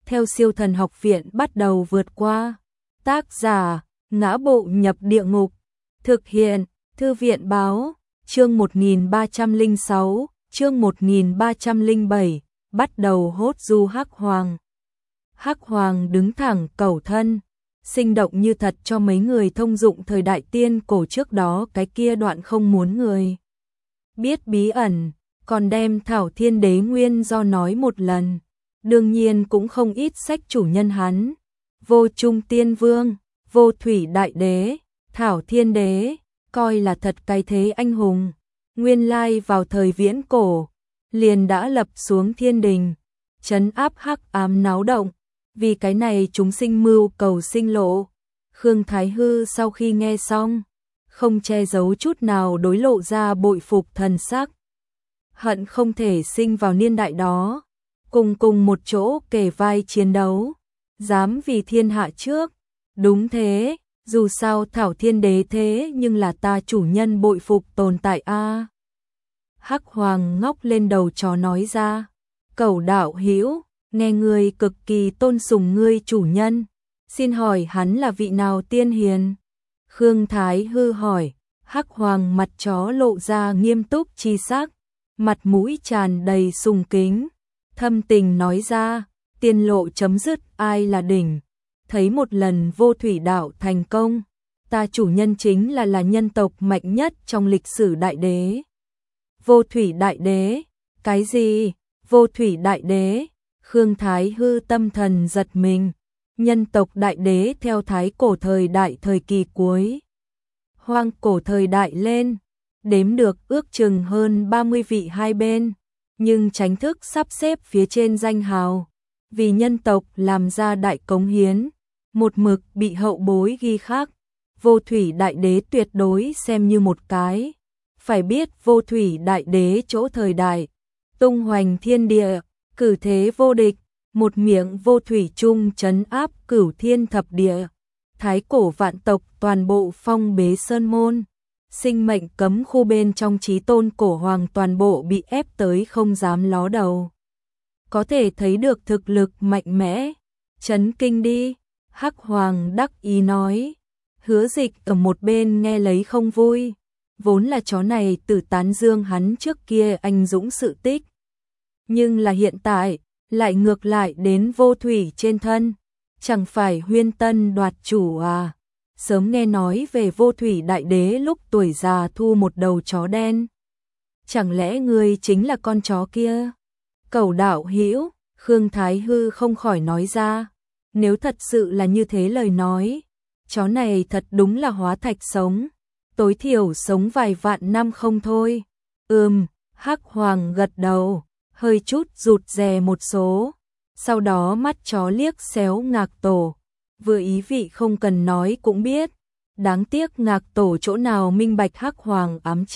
theo Siêu Thần Học Viện bắt đầu vượt qua. Tác giả: Ngã Bộ Nhập Địa Ngục. Thực hiện: Thư viện báo. Chương 1306, chương 1307, bắt đầu hốt du Hắc Hoàng. Hắc Hoàng đứng thẳng cẩu thân, sinh động như thật cho mấy người thông dụng thời đại tiên cổ trước đó cái kia đoạn không muốn người biết bí ẩn, còn đem Thảo Thiên Đế nguyên do nói một lần. Đương nhiên cũng không ít sách chủ nhân hắn, Vô Trung Tiên Vương, Vô Thủy Đại Đế, Thảo Thiên Đế, coi là thật cái thế anh hùng. Nguyên lai vào thời viễn cổ, liền đã lập xuống thiên đình, trấn áp hắc ám náo động, vì cái này chúng sinh mưu cầu sinh lộ. Khương Thái Hư sau khi nghe xong, không che giấu chút nào đối lộ ra bội phục thần sắc. Hận không thể sinh vào niên đại đó, cùng một chỗ kề vai chiến đấu, dám vì thiên hạ trước. Đúng thế, dù sao Thảo Thiên Đế thế nhưng là ta chủ nhân bội phục tồn tại a. Hắc Hoàng ngóc lên đầu chó nói ra, Cẩu đạo hữu, nghe ngươi cực kỳ tôn sùng ngươi chủ nhân, xin hỏi hắn là vị nào tiên hiền? Khương Thái Hư hỏi. Hắc Hoàng mặt chó lộ ra nghiêm túc chi sắc, mặt mũi tràn đầy sùng kính, thâm tình nói ra, tiên lộ chấm dứt ai là đỉnh, thấy một lần vô thủy đạo thành công, ta chủ nhân chính là nhân tộc mạnh nhất trong lịch sử đại đế. Vô thủy đại đế? Cái gì? Vô thủy đại đế? Khương Thái Hư tâm thần giật mình. Nhân tộc đại đế theo thái cổ thời đại thời kỳ cuối, hoang cổ thời đại lên, đếm được ước chừng hơn 30 vị hai bên, nhưng tránh thức sắp xếp phía trên danh hào, vì nhân tộc làm ra đại cống hiến, một mực bị hậu bối ghi khắc. Vô thủy đại đế tuyệt đối xem như một cái. Phải biết vô thủy đại đế chỗ thời đại, tung hoành thiên địa, cử thế vô địch, một miệng vô thủy chung trấn áp cửu thiên thập địa. Thái cổ vạn tộc toàn bộ phong bế sơn môn, sinh mệnh cấm khu bên trong chí tôn cổ hoàng toàn bộ bị ép tới không dám ló đầu. Có thể thấy được thực lực mạnh mẽ, chấn kinh đi. Hắc Hoàng đắc ý nói. Hứa Dịch ở một bên nghe lấy không vui, vốn là chó này tự tán dương hắn trước kia anh dũng sự tích, nhưng là hiện tại lại ngược lại đến vô thủy trên thân, chẳng phải huyên tân đoạt chủ à? Sớm nghe nói về vô thủy đại đế lúc tuổi già thu một đầu chó đen, chẳng lẽ ngươi chính là con chó kia? Cẩu đạo hữu, Khương Thái Hư không khỏi nói ra, nếu thật sự là như thế lời nói, chó này thật đúng là hóa thạch sống, tối thiểu sống vài vạn năm không thôi. Hắc Hoàng gật đầu, hơi chút rụt rè một số, sau đó mắt chó liếc xéo Ngạc Tổ, vừa ý vị không cần nói cũng biết, đáng tiếc Ngạc Tổ chỗ nào minh bạch Hắc Hoàng ám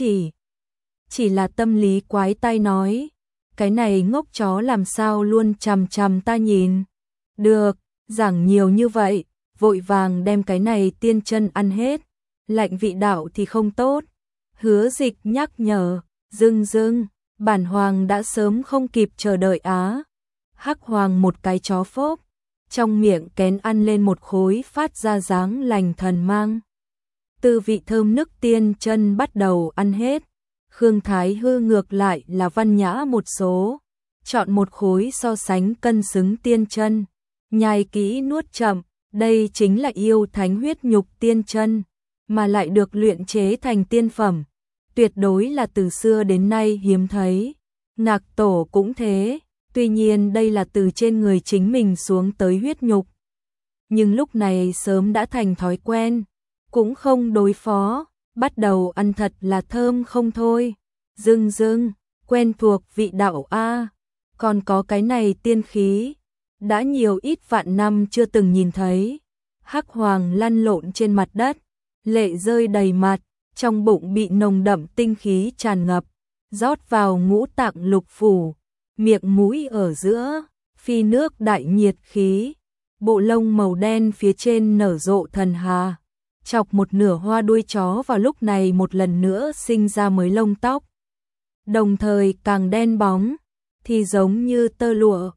chỉ là tâm lý quái tai nói, cái này ngốc chó làm sao luôn chằm chằm ta nhìn. Được, giảng nhiều như vậy, vội vàng đem cái này tiên chân ăn hết, lạnh vị đạo thì không tốt. Hứa Dịch nhắc nhở, dưng, bản hoàng đã sớm không kịp chờ đợi á. Hắc Hoàng một cái chó phốp, trong miệng kén ăn lên một khối phát ra dáng lành thần mang. Từ vị thơm nức tiên chân bắt đầu ăn hết, Khương Thái Hư ngược lại là văn nhã một số, chọn một khối so sánh cân xứng tiên chân, nhai kỹ nuốt chậm, đây chính là yêu thánh huyết nhục tiên chân, mà lại được luyện chế thành tiên phẩm, tuyệt đối là từ xưa đến nay hiếm thấy. Ngạc Tổ cũng thế, tuy nhiên đây là từ trên người chính mình xuống tới huyết nhục, nhưng lúc này sớm đã thành thói quen, cũng không đối phó, bắt đầu ăn thật là thơm không thôi. Dưng, quen thuộc vị đạo a, còn có cái này tiên khí, đã nhiều ít vạn năm chưa từng nhìn thấy. Hắc Hoàng lăn lộn trên mặt đất, lệ rơi đầy mặt, trong bụng bị nồng đậm tinh khí tràn ngập, rót vào ngũ tạng lục phủ, miệng mũi ở giữa, phi nước đại nhiệt khí, bộ lông màu đen phía trên nở rộ thần hà, chọc một nửa hoa đuôi chó vào lúc này một lần nữa sinh ra mới lông tóc, đồng thời càng đen bóng, thì giống như tơ lụa,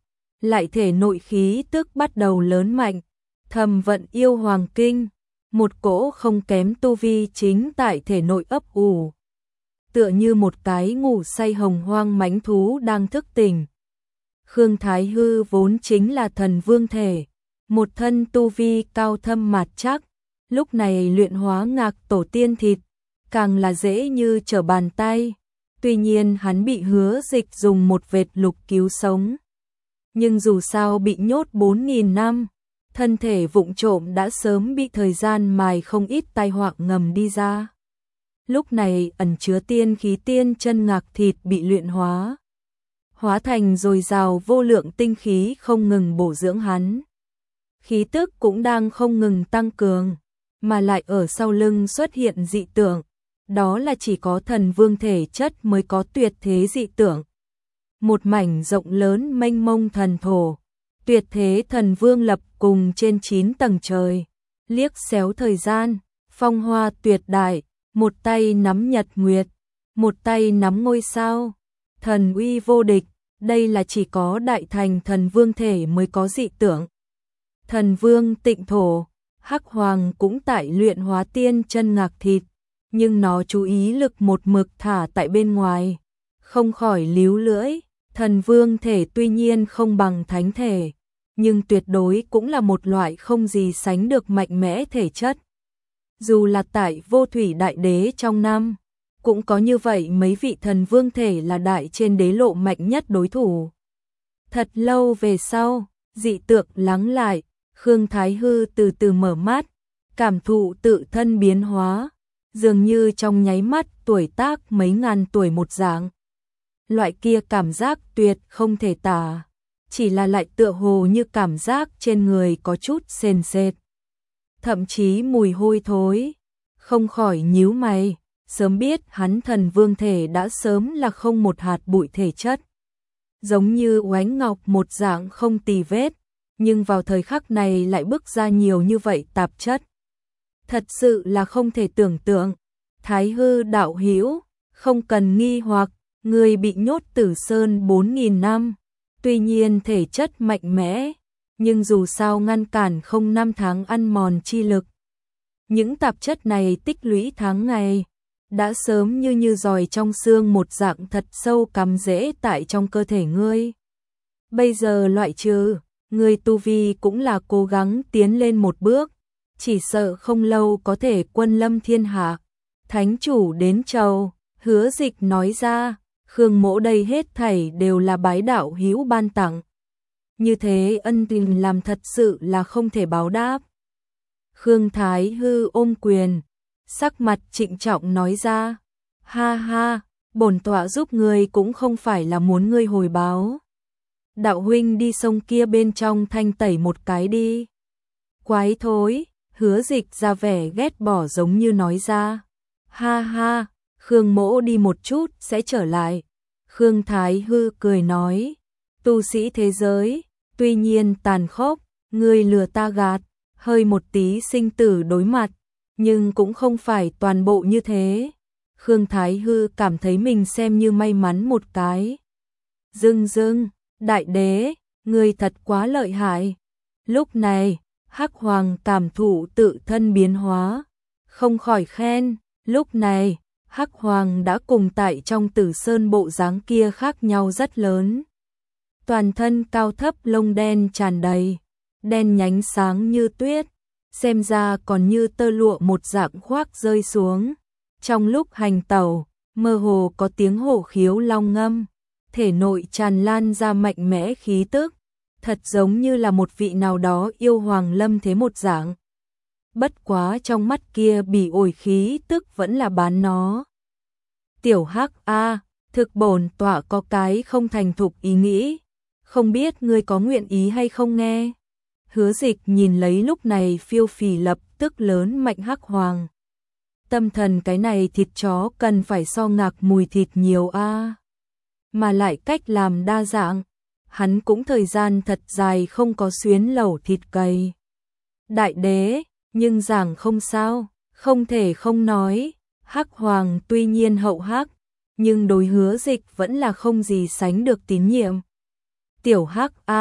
lại thể nội khí tức bắt đầu lớn mạnh, thầm vận yêu hoàng kinh, một cỗ không kém tu vi chính tại thể nội ấp ủ, tựa như một cái ngủ say hồng hoang mãnh thú đang thức tỉnh. Khương Thái Hư vốn chính là thần vương thể, một thân tu vi cao thâm mạt chắc, lúc này luyện hóa Ngạc tổ tiên thịt, càng là dễ như trở bàn tay. Tuy nhiên hắn bị Hứa Dịch dùng một vệt lục cứu sống. Nhưng dù sao bị nhốt 4.000 năm, thân thể vụng trộm đã sớm bị thời gian mài không ít tai họa ngầm đi ra. Lúc này ẩn chứa tiên khí tiên chân ngạc thịt bị luyện hóa, hóa thành dồi dào vô lượng tinh khí không ngừng bổ dưỡng hắn. Khí tức cũng đang không ngừng tăng cường, mà lại ở sau lưng xuất hiện dị tượng, đó là chỉ có thần vương thể chất mới có tuyệt thế dị tượng. Một mảnh rộng lớn mênh mông thần thổ, tuyệt thế thần vương lập cùng trên 9 tầng trời, liếc xéo thời gian, phong hoa tuyệt đại, một tay nắm nhật nguyệt, một tay nắm ngôi sao, thần uy vô địch, đây là chỉ có đại thành thần vương thể mới có dị tượng. Thần vương tịnh thổ, Hắc Hoàng cũng tại luyện hóa tiên chân ngạc thịt, nhưng nó chú ý lực một mực thả tại bên ngoài, không khỏi líu lưỡi. Thần vương thể tuy nhiên không bằng thánh thể, nhưng tuyệt đối cũng là một loại không gì sánh được mạnh mẽ thể chất. Dù là tại Vô Thủy Đại Đế trong năm, cũng có như vậy mấy vị thần vương thể là đại trên đế lộ mạnh nhất đối thủ. Thật lâu về sau, dị tượng lắng lại, Khương Thái Hư từ từ mở mắt, cảm thụ tự thân biến hóa, dường như trong nháy mắt tuổi tác mấy ngàn tuổi một dạng. Loại kia cảm giác tuyệt không thể tả, chỉ là lại tựa hồ như cảm giác trên người có chút sền sệt, thậm chí mùi hôi thối, không khỏi nhíu mày, sớm biết hắn thần vương thể đã sớm là không một hạt bụi thể chất. Giống như oánh ngọc một dạng không tì vết, nhưng vào thời khắc này lại bức ra nhiều như vậy tạp chất. Thật sự là không thể tưởng tượng. Thái Hư đạo hữu, không cần nghi hoặc, người bị nhốt Tử Sơn 4.000 năm, tuy nhiên thể chất mạnh mẽ, nhưng dù sao ngăn cản không năm tháng ăn mòn chi lực. Những tạp chất này tích lũy tháng ngày, đã sớm như giòi trong xương một dạng thật sâu cắm rễ tại trong cơ thể ngươi. Bây giờ loại trừ, ngươi tu vi cũng là cố gắng tiến lên một bước, chỉ sợ không lâu có thể quân lâm thiên hạ. Thánh chủ đến chầu, Hứa Dịch nói ra, Khương mỗ đây hết thảy đều là bái đạo hữu ban tặng. Như thế ân tình làm thật sự là không thể báo đáp. Khương Thái Hư ôm quyền, sắc mặt trịnh trọng nói ra, ha ha, bổn tọa giúp ngươi cũng không phải là muốn ngươi hồi báo. Đạo huynh đi sông kia bên trong thanh tẩy một cái đi. Quái thối, Hứa Dịch ra vẻ ghét bỏ giống như nói ra, ha ha, Khương mỗ đi một chút sẽ trở lại. Khương Thái Hư cười nói, tu sĩ thế giới, tuy nhiên tàn khốc, ngươi lừa ta gạt, hơi một tí sinh tử đối mặt, nhưng cũng không phải toàn bộ như thế. Khương Thái Hư cảm thấy mình xem như may mắn một cái. Dưng, đại đế, ngươi thật quá lợi hại. Lúc này, Hắc Hoàng cảm thụ tự thân biến hóa, không khỏi khen, lúc này, Hắc Hoàng đã cùng tại trong Tử Sơn bộ dáng kia khác nhau rất lớn. Toàn thân cao thấp lông đen tràn đầy, đen nhánh sáng như tuyết, xem ra còn như tơ lụa một dạng khoác rơi xuống. Trong lúc hành tẩu, mơ hồ có tiếng hổ khiếu long ngâm, thể nội tràn lan ra mạnh mẽ khí tức, thật giống như là một vị nào đó yêu hoàng lâm thế một dạng. Bất quá trong mắt kia bỉ ổi khí tức vẫn là bán nó. Tiểu Hắc a, thực bổn tọa có cái không thành thục ý nghĩ, không biết ngươi có nguyện ý hay không nghe. Hứa Dịch nhìn lấy lúc này phiêu phì lập tức lớn mạnh Hắc Hoàng. Tâm thần cái này thịt chó cần phải so ngạc mùi thịt nhiều a, mà lại cách làm đa dạng, hắn cũng thời gian thật dài không có xuyến lẩu thịt cầy. Đại đế, nhưng giảng không sao, không thể không nói, Hắc Hoàng tuy nhiên hậu hắc, nhưng đối Hứa Dịch vẫn là không gì sánh được tín nhiệm. Tiểu Hắc a,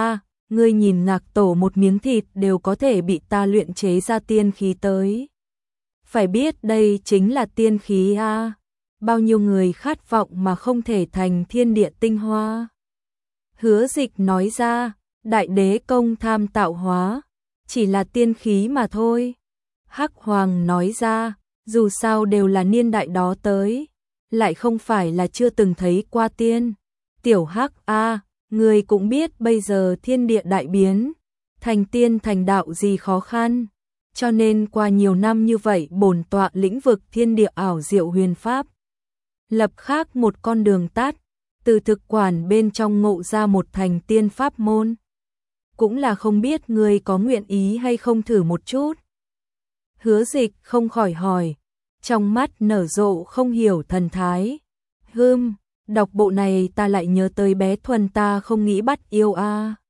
ngươi nhìn Ngạc Tổ một miếng thịt đều có thể bị ta luyện chế ra tiên khí tới. Phải biết đây chính là tiên khí a, bao nhiêu người khát vọng mà không thể thành thiên địa tinh hoa. Hứa Dịch nói ra, đại đế công tham tạo hóa, chỉ là tiên khí mà thôi. Hắc Hoàng nói ra, dù sao đều là niên đại đó tới, lại không phải là chưa từng thấy qua tiên. Tiểu Hắc a, người cũng biết bây giờ thiên địa đại biến, thành tiên thành đạo gì khó khăn, cho nên qua nhiều năm như vậy bổn tọa lĩnh vực thiên địa ảo diệu huyền pháp, lập khác một con đường tắt, từ thực quản bên trong ngộ ra một thành tiên pháp môn. Cũng là không biết ngươi có nguyện ý hay không thử một chút. Hứa Dịch không khỏi hỏi, trong mắt nở rộ không hiểu thần thái. Đọc bộ này ta lại nhớ tới bé Thuần ta không nghĩ bắt yêu a.